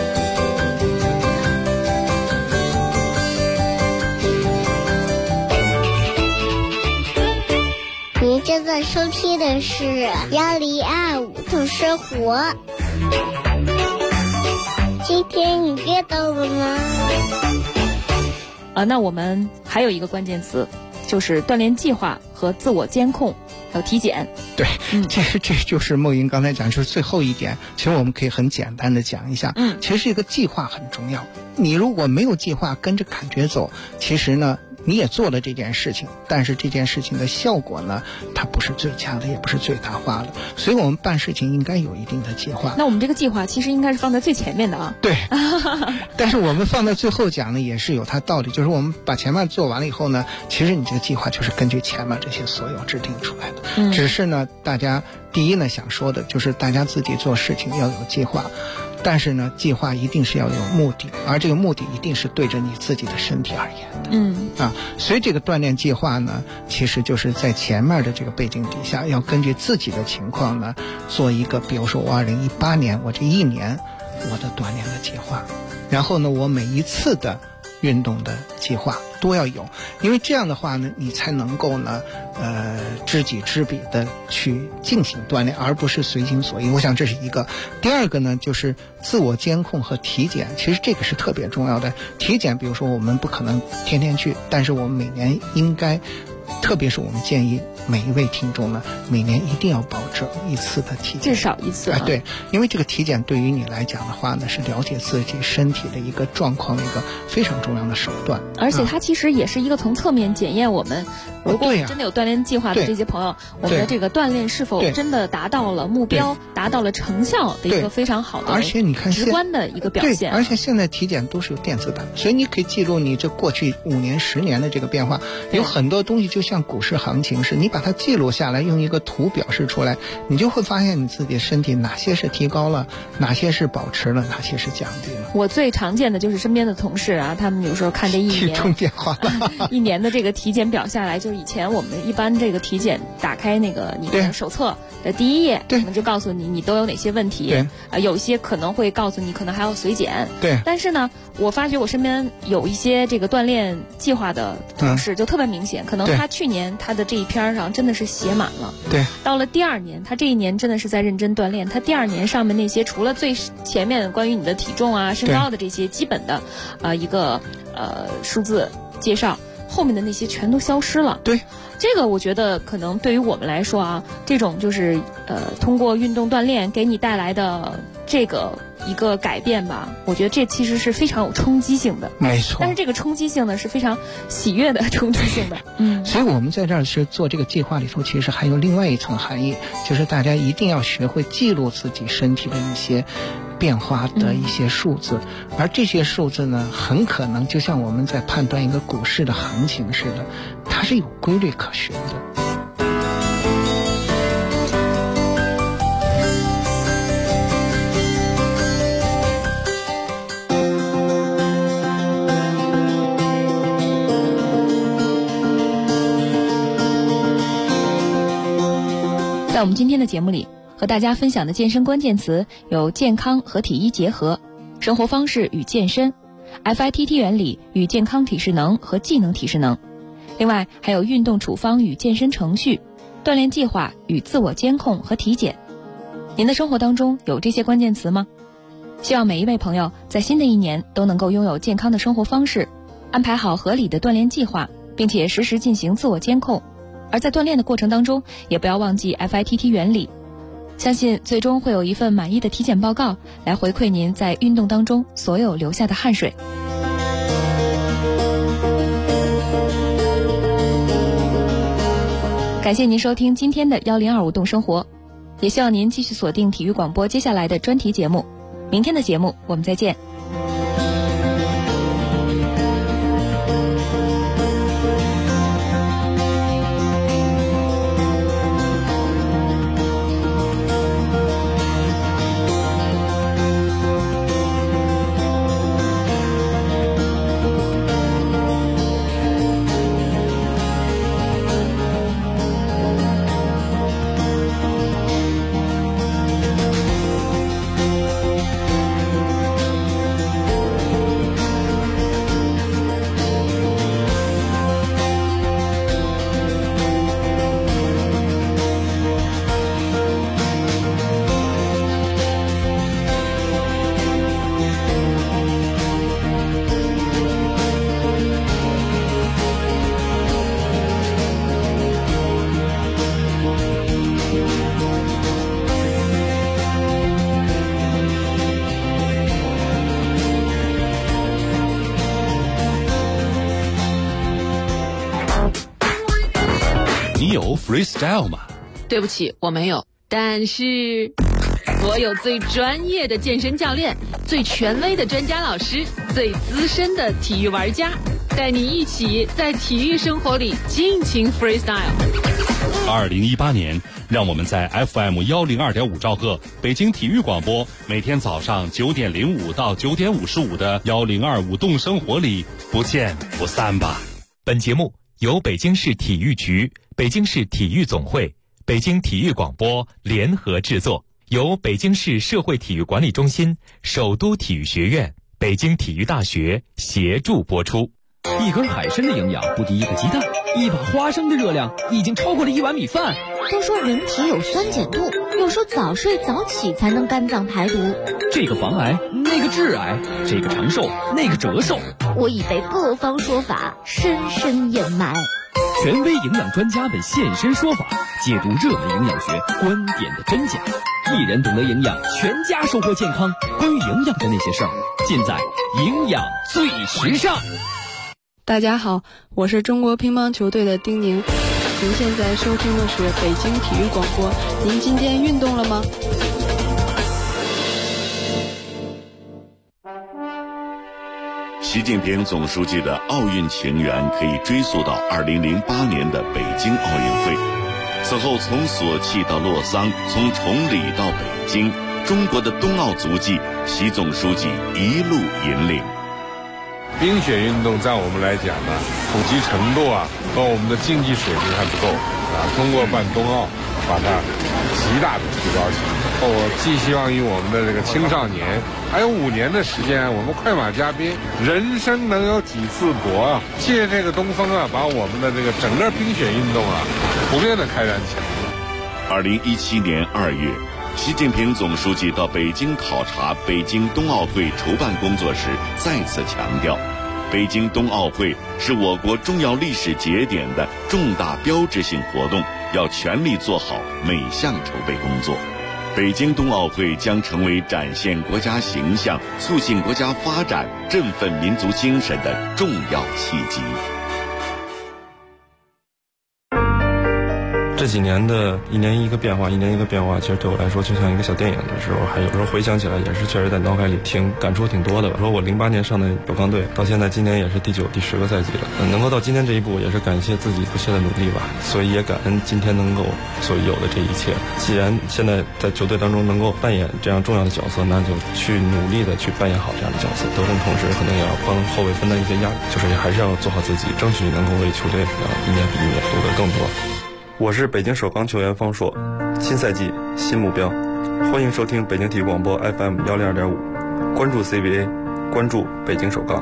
您正在收听的是1025度生活。今天你阅到了吗？ 那我们还有一个关键词，就是锻炼计划和自我监控，还有体检。 对，这就是梦莹刚才讲，就是最后一点。其实我们可以很简单的讲一下，其实这个计划很重要。你如果没有计划，跟着感觉走，其实呢你也做了这件事情，但是这件事情的效果呢，它不是最佳的，也不是最大化的。所以我们办事情应该有一定的计划。 那我们这个计划其实应该是放在最前面的对但是我们放在最后讲呢，也是有它道理。就是我们把前面做完了以后呢，其实你这个计划就是根据前面这些所有制定出来的。只是呢，大家第一呢想说的就是大家自己做事情要有计划。 但是呢，计划一定是要有目的，而这个目的一定是对着你自己的身体而言的。所以这个锻炼计划呢，其实就是在前面的这个背景底下，要根据自己的情况呢，做一个，比如说我2018年我这一年我的锻炼的计划，然后呢，我每一次的运动的计划都要有，因为这样的话呢，你才能够呢，知己知彼的去进行锻炼，而不是随心所欲。我想这是一个。第二个呢，就是自我监控和体检，其实这个是特别重要的。体检，比如说我们不可能天天去，但是我们每年应该，特别是我们建议每一位听众呢，每年一定要保证一次的体检， 至少一次。 对，因为这个体检对于你来讲的话呢，是了解自己身体的一个状况的一个非常重要的手段。 而且它其实也是一个从侧面检验我们，如果真的有锻炼计划的这些朋友，我们的这个锻炼是否真的达到了目标，达到了成效的一个非常好的， 而且你看直观的一个表现。 而且现在体检都是有电子版，所以你可以记录你这过去5年、10年的这个变化。有很多东西就像股市行情是，你把它记录下来，用一个图表示出来，你就会发现你自己身体哪些是提高了，哪些是保持了，哪些是降低了。 我最常见的就是身边的同事啊，他们有时候看这一年体重变化了一年的这个体检表下来，就是以前我们一般这个体检打开那个你的手册的第一页，可能就告诉你都有哪些问题，有些可能会告诉你可能还要随检。但是呢，我发觉我身边有一些这个锻炼计划的同事就特别明显，可能他去年他的这一篇上真的是写满了，到了第2年，他这一年真的是在认真锻炼，他第2年上面那些除了最前面关于你的体重啊、身高的这些基本的一个数字介绍，后面的那些全都消失了。这个我觉得可能对于我们来说啊，这种就是通过运动锻炼给你带来的这个一个改变吧，我觉得这其实是非常有冲击性的。 没错。 但是这个冲击性呢是非常喜悦的冲击性的。 所以我们在这儿是做这个计划里头，其实还有另外一层含义，就是大家一定要学会记录自己身体的一些变化的一些数字，而这些数字呢，很可能就像我们在判断一个股市的行情似的，它是有规律可循的。 在我们今天的节目里，和大家分享的健身关键词有健康和体医结合、生活方式与健身、FITT 原理与健康体适能和技能体适能，另外还有运动处方与健身程序、锻炼计划与自我监控和体检。您的生活当中有这些关键词吗？希望每一位朋友在新的一年都能够拥有健康的生活方式，安排好合理的锻炼计划，并且实时进行自我监控。而在锻炼的过程当中，也不要忘记 FITT 原理，相信最终会有一份满意的体检报告来回馈您在运动当中所有流下的汗水。感谢您收听今天的1025动生活，也希望您继续锁定体育广播接下来的专题节目。明天的节目我们再见。 你有 freestyle 吗？ 对不起，我没有。但是我有最专业的健身教练，最权威的专家老师，最资深的体育玩家，带你一起在体育生活里尽情 freestyle。 2018年，让我们在 FM 102.5兆赫北京体育广播每天早上9点05到9点55的1025动生活里不见不散吧。 本节目由北京市体育局、北京市体育总会、北京体育广播联合制作，由北京市社会体育管理中心、首都体育学院、北京体育大学协助播出。 一根海参的营养不敌一个鸡蛋，一把花生的热量已经超过了1碗米饭。 都说人体有酸碱度，又说早睡早起才能肝脏排毒。 这个防癌，那个致癌，这个长寿，那个折寿。 我已被各方说法深深掩埋。 权威营养专家们现身说法，解读热门营养学观点的真假。一人懂得营养，全家收获健康。关于营养的那些事儿，尽在营养最时尚。 大家好，我是中国乒乓球队的丁宁。您现在收听的是北京体育广播。您今天运动了吗？ 习近平总书记的奥运情缘可以追溯到2008年的北京奥运会。此后从索契到洛桑，从崇礼到北京，中国的冬奥足迹，习总书记一路引领。 冰雪运动在我们来讲呢，普及程度和我们的竞技水平还不够通过办冬奥，把它极大的提高起来。我寄希望于我们的这个青少年，还有5年的时间，我们快马加鞭，人生能有几次搏借这个东风把我们的这个整个冰雪运动普遍的开展起来。 2017年2月，习近平总书记到北京考察北京冬奥会筹办工作时，再次强调，北京冬奥会是我国重要历史节点的重大标志性活动，要全力做好每项筹备工作。北京冬奥会将成为展现国家形象、促进国家发展、振奋民族精神的重要契机。 这几年的一年一个变化，其实对我来说就像一个小电影的时候，还有时候回想起来也是确实在脑海里感触挺多的吧。说我08年上的首钢队，到现在今年也是第9、第10个赛季了，能够到今天这一步，也是感谢自己不懈的努力吧。所以也感恩今天能够所有的这一切。既然现在在球队当中能够扮演这样重要的角色，那就去努力的去扮演好这样的角色。得分同时可能也要帮后卫分担一些压力，就是还是要做好自己，争取能够为球队一年比一年夺得更多。我是北京首钢球员方硕，新赛季新目标，欢迎收听北京体育广播 FM 102.5，关注 CBA， 关注北京首钢。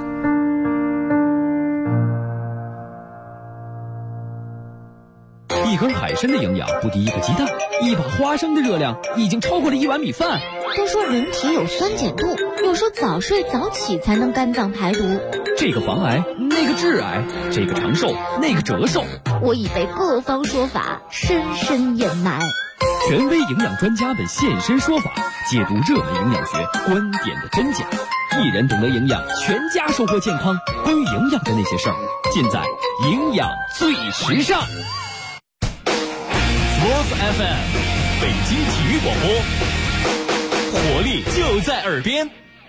一根海参的营养不敌一个鸡蛋，一把花生的热量已经超过了1碗米饭。 都说人体有酸碱度，又说早睡早起才能肝脏排毒。 这个防癌，那个致癌，这个长寿，那个折寿。 我已被各方说法深深掩埋。 权威营养专家们现身说法，解读热门营养学观点的真假。一人懂得营养，全家收获健康。关于营养的那些事儿，尽在营养最时尚。 Sports FM， 北京体育广播，活力就在耳边。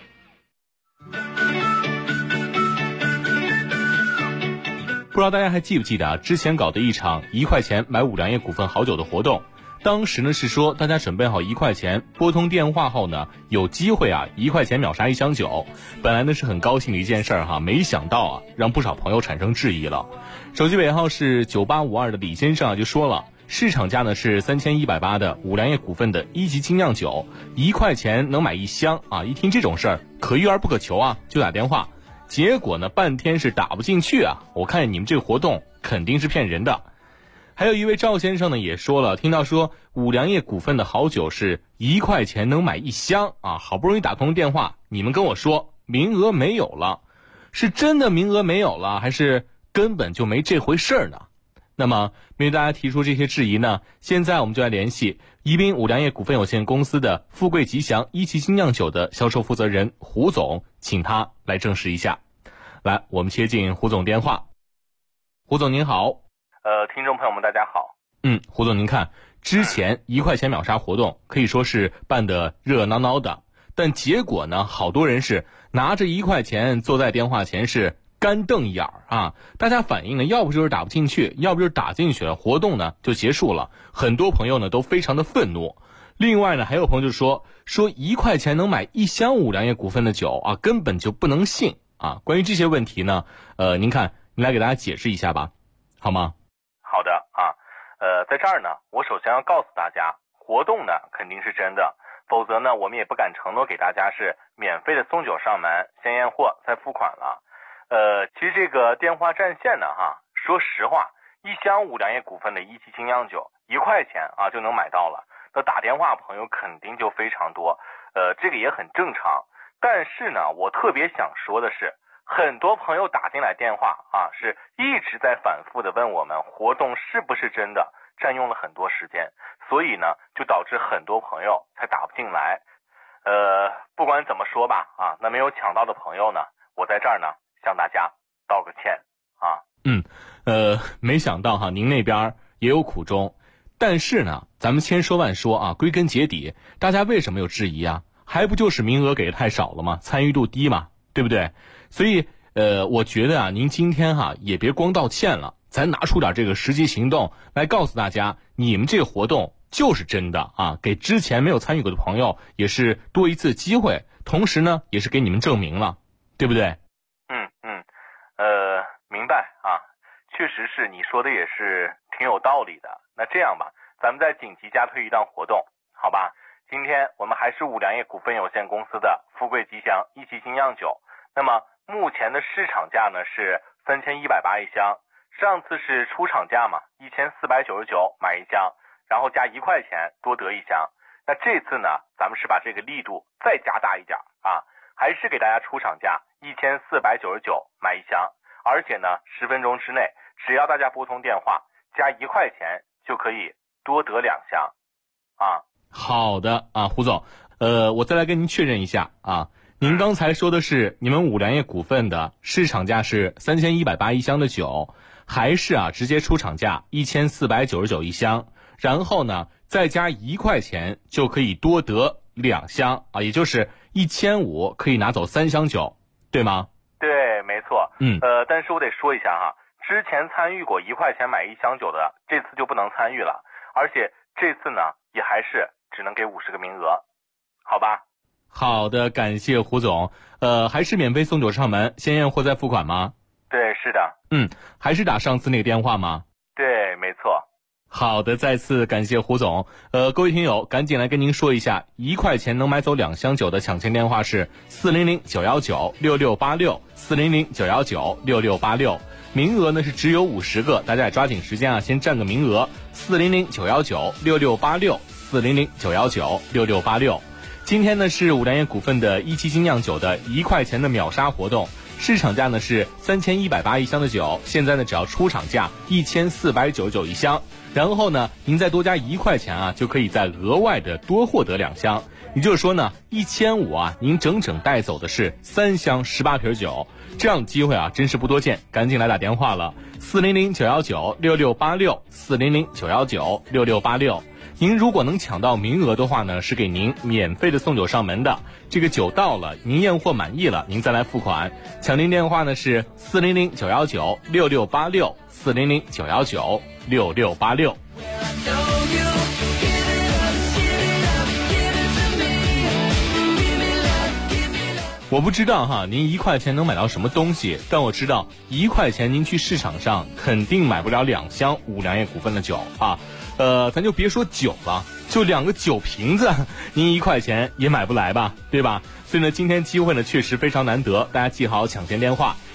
不知道大家还记不记得之前搞的一场1块钱买五粮液股份好酒的活动，当时呢是说大家准备好1块钱，拨通电话后呢有机会1块钱秒杀1箱酒。本来呢是很高兴的一件事儿没想到让不少朋友产生质疑了。手机尾号是9852的李先生就说了，市场价呢是3180的五粮液股份的1级精酿酒，1块钱能买1箱一听这种事儿可遇而不可求就打电话。结果呢半天是打不进去我看你们这个活动肯定是骗人的。还有一位赵先生呢也说了，听到说五粮液股份的好酒是1块钱能买1箱好不容易打通电话，你们跟我说名额没有了，是真的名额没有了，还是根本就没这回事儿呢？那么面对大家提出这些质疑呢，现在我们就来联系宜宾五粮液股份有限公司的富贵吉祥1级精酿酒的销售负责人胡总，请他来证实一下。来，我们接进胡总电话。胡总您好。 听众朋友们大家好。 胡总您看，之前1块钱秒杀活动可以说是办得热闹闹的，但结果呢，好多人是拿着1块钱坐在电话前是干瞪眼啊！大家反映呢，要不就是打不进去，要不就是打进去了，活动呢就结束了。很多朋友呢都非常的愤怒。另外呢，还有朋友就说1块钱能买1箱五粮液股份的酒啊，根本就不能信啊！关于这些问题呢，您来给大家解释一下吧，好吗？ 好的啊，在这儿呢，我首先要告诉大家，活动呢肯定是真的，否则呢，我们也不敢承诺给大家是免费的送酒上门，先验货再付款了。其实这个电话占线呢，说实话，1箱五粮液股份的一级精酿酒1块钱啊就能买到了。那打电话朋友肯定就非常多，这个也很正常。但是呢，我特别想说的是，很多朋友打进来电话啊，是一直在反复的问我们活动是不是真的，占用了很多时间，所以呢，就导致很多朋友才打不进来。不管怎么说吧，啊，那没有抢到的朋友呢，我在这儿呢向大家道个歉啊。 没想到哈，您那边也有苦衷。但是呢，咱们千说万说啊，归根结底，大家为什么有质疑啊？还不就是名额给的太少了吗？参与度低嘛，对不对？所以，我觉得啊，您今天也别光道歉了，咱拿出点这个实际行动来告诉大家，你们这个活动就是真的啊，给之前没有参与过的朋友也是多一次机会，同时呢，也是给你们证明了，对不对？ 明白啊，确实是你说的也是挺有道理的。那这样吧，咱们再紧急加推一档活动，好吧？今天我们还是五粮液股份有限公司的富贵吉祥一级精酿酒，那么目前的市场价呢是3180一箱，上次是出厂价嘛，1499买1箱，然后加1块钱多得1箱。那这次呢，咱们是把这个力度再加大一点啊，还是给大家出厂价1499买1箱，而且呢10分钟之内，只要大家拨通电话加1块钱就可以多得2箱啊。 好的啊，胡总，我再来跟您确认一下啊，您刚才说的是你们五粮液股份的市场价是3180一箱的酒，还是直接出厂价1499一箱，然后呢再加1块钱就可以多得2箱啊，也就是1500可以拿走3箱酒，对吗？ 对，没错。但是我得说一下哈，之前参与过1块钱买1箱酒的，这次就不能参与了，而且这次呢也还是只能给50个名额，好吧？ 好的，感谢胡总。还是免费送酒上门，先验货再付款吗？ 对，是的。 还是打上次那个电话吗？ 对，没错。 好的，再次感谢胡总。各位听友，赶紧来跟您说一下，1块钱能买走2箱酒的抢签电话是400-919-6686，400-919-6686。名额呢是只有50个，大家也抓紧时间先占个名额。400-919-6686，400-919-6686。今天呢是五粮液股份的一期精酿酒的1块钱的秒杀活动，市场价呢是3180一箱的酒，现在呢只要出厂价1499一箱，然后呢您再多加1块钱就可以再额外的多获得2箱，也就是说呢1500您整整带走的是3箱18瓶酒，这样的机会真是不多见，赶紧来打电话了，400-919-6686，400-919-6686。您如果能抢到名额的话呢，是给您免费的送酒上门的。这个酒到了，您验货满意了，您再来付款。抢订电话呢是400-919-6686，400-919-6686。我不知道您1块钱能买到什么东西，但我知道1块钱您去市场上肯定买不了2箱五粮液股份的酒啊。咱就别说酒了，就2个酒瓶子，您1块钱也买不来吧，对吧？所以呢，今天机会呢确实非常难得，大家记好抢签电话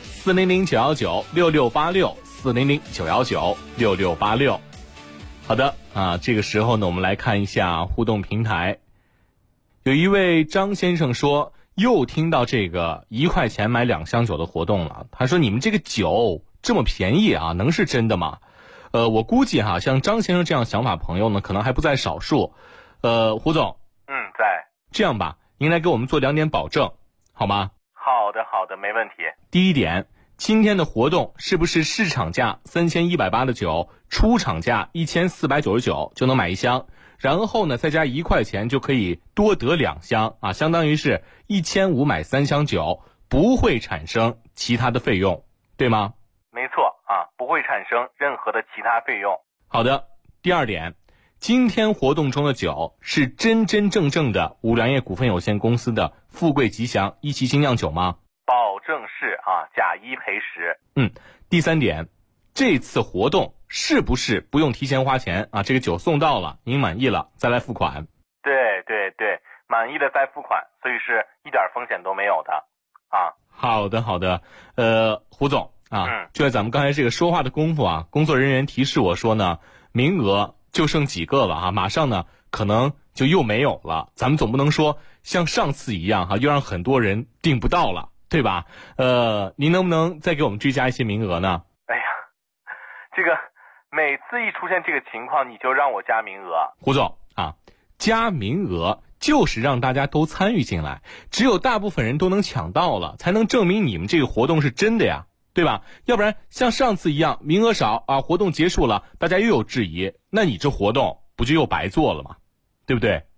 ：400-919-6686，400-919-6686。好的这个时候呢，我们来看一下互动平台。有一位张先生说，又听到这个1块钱买2箱酒的活动了。他说：“你们这个酒这么便宜能是真的吗？”我估计像张先生这样想法朋友呢，可能还不在少数。胡总， 在。 这样吧，您来给我们做2点保证，好吗？ 好的，没问题。 第一点，今天的活动是不是市场价3180的酒，出厂价1499就能买1箱，然后呢再加1块钱就可以多得2箱相当于是1500买3箱酒，不会产生其他的费用， 对吗？ 没错啊，不会产生任何的其他费用。 好的，第二点，今天活动中的酒是真真正正的五粮液股份有限公司的富贵吉祥一期精酿酒吗？ 保证是啊，假一赔十。 第三点，这次活动是不是不用提前花钱啊？这个酒送到了，您满意了再来付款。 对，满意的再付款，所以是一点风险都没有的啊。 好的，胡总啊，就在咱们刚才这个说话的功夫啊，工作人员提示我说呢，名额就剩几个了啊，马上呢可能就又没有了。咱们总不能说像上次一样哈，又让很多人订不到了，对吧？您能不能再给我们追加一些名额呢？ 哎呀，这个每次一出现这个情况，你就让我加名额。 胡总啊，加名额就是让大家都参与进来，只有大部分人都能抢到了，才能证明你们这个活动是真的呀，对吧？要不然像上次一样，名额少啊，活动结束了，大家又有质疑，那你这活动不就又白做了吗？对不对？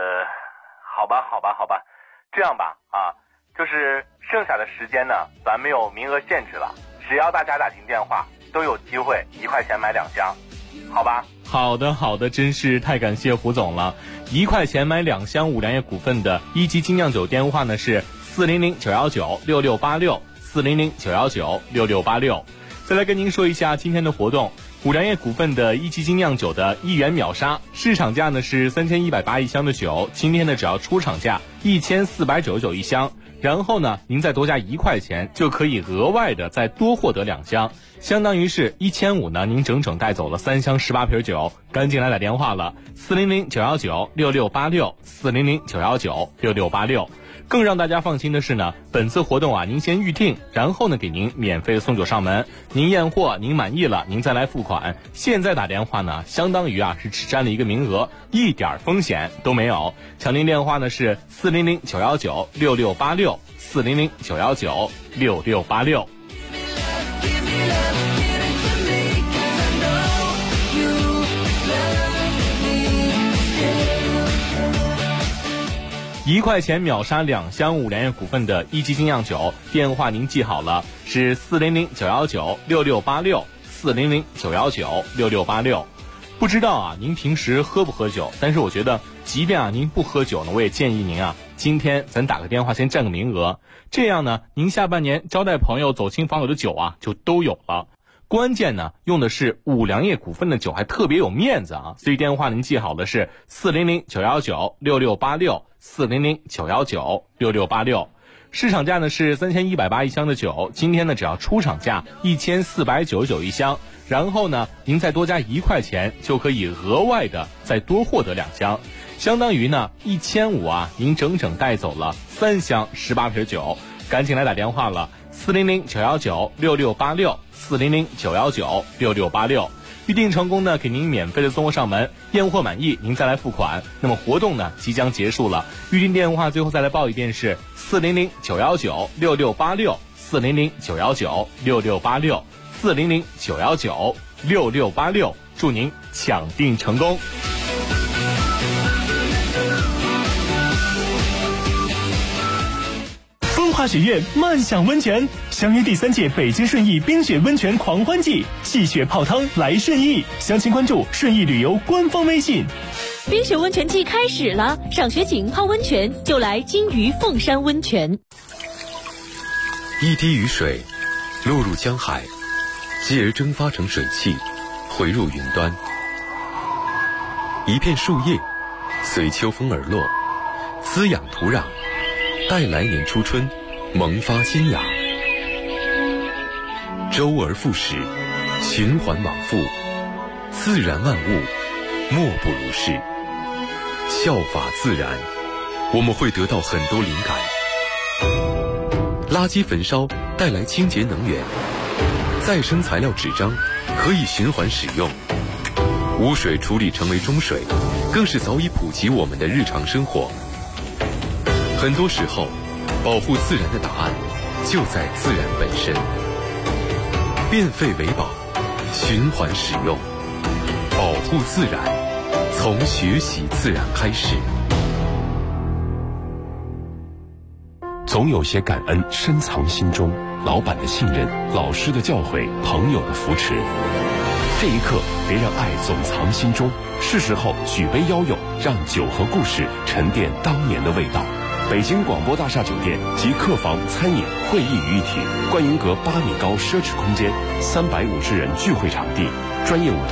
好吧，这样吧啊，就是剩下的时间呢，咱没有名额限制了，只要大家打进电话，都有机会1块钱买2箱，好吧？ 好的，真是太感谢胡总了。1块钱买2箱五粮液股份的一级精酿酒，电话呢是400-919-6686，400-919-6686。再来跟您说一下今天的活动，五粮液股份的一级精酿酒的1元秒杀，市场价呢是3180一箱的酒，今天呢只要出厂价1499一箱，然后呢您再多加1块钱就可以额外的再多获得2箱，相当于是1500呢，您整整带走了3箱18瓶酒。赶紧来打电话了，400-919-6686，400-919-6686。更让大家放心的是呢，本次活动啊，您先预定，然后呢给您免费的送酒上门。您验货，您满意了，您再来付款。现在打电话呢，相当于啊是只占了一个名额，一点风险都没有。抢您电话呢是400-919-6686，400-919-6686。1块钱秒杀2箱五粮液股份的一级精酿酒，电话您记好了，是400-919-6686，400-919-6686。不知道啊，您平时喝不喝酒？但是我觉得，即便啊您不喝酒呢，我也建议您啊，今天咱打个电话先占个名额，这样呢，您下半年招待朋友、走亲访友的酒啊，就都有了。关键呢，用的是五粮液股份的酒，还特别有面子啊！所以电话您记好的是400-919-6686，400-919-6686。市场价呢是3180一箱的酒，今天呢只要出厂价1499一箱，然后呢您再多加1块钱就可以额外的再多获得2箱，相当于呢1500啊，您整整带走了3箱18瓶酒。赶紧来打电话了，400-919-6686，400-919-6686。预定成功呢，给您免费的送货上门，验货满意您再来付款。那么活动呢即将结束了，预定电话最后再来报一遍是400-919-6686，400-919-6686，400-919-6686。祝您抢订成功。 风华雪苑漫享温泉，相约第3届北京顺义冰雪温泉狂欢季，戏雪泡汤来顺义，详情关注顺义旅游官方微信。 冰雪温泉季开始了，赏雪景泡温泉就来金鱼凤山温泉。 一滴雨水落入江海，继而蒸发成水汽，回入云端。一片树叶随秋风而落，滋养土壤，待来年初春萌发新芽。周而复始，循环往复，自然万物莫不如是。效法自然，我们会得到很多灵感。垃圾焚烧带来清洁能源，再生材料纸张可以循环使用，污水处理成为中水，更是早已普及我们的日常生活。很多时候，保护自然的答案就在自然本身。变废为宝，循环使用，保护自然，从学习自然开始。 总有些感恩深藏心中， 老板的信任、老师的教诲、朋友的扶持。这一刻，别让爱总藏心中，是时候举杯邀友，让酒和故事沉淀当年的味道。北京广播大厦酒店集客房、餐饮、会议于一体，观云阁8米高奢侈空间，350人聚会场地，专业舞台。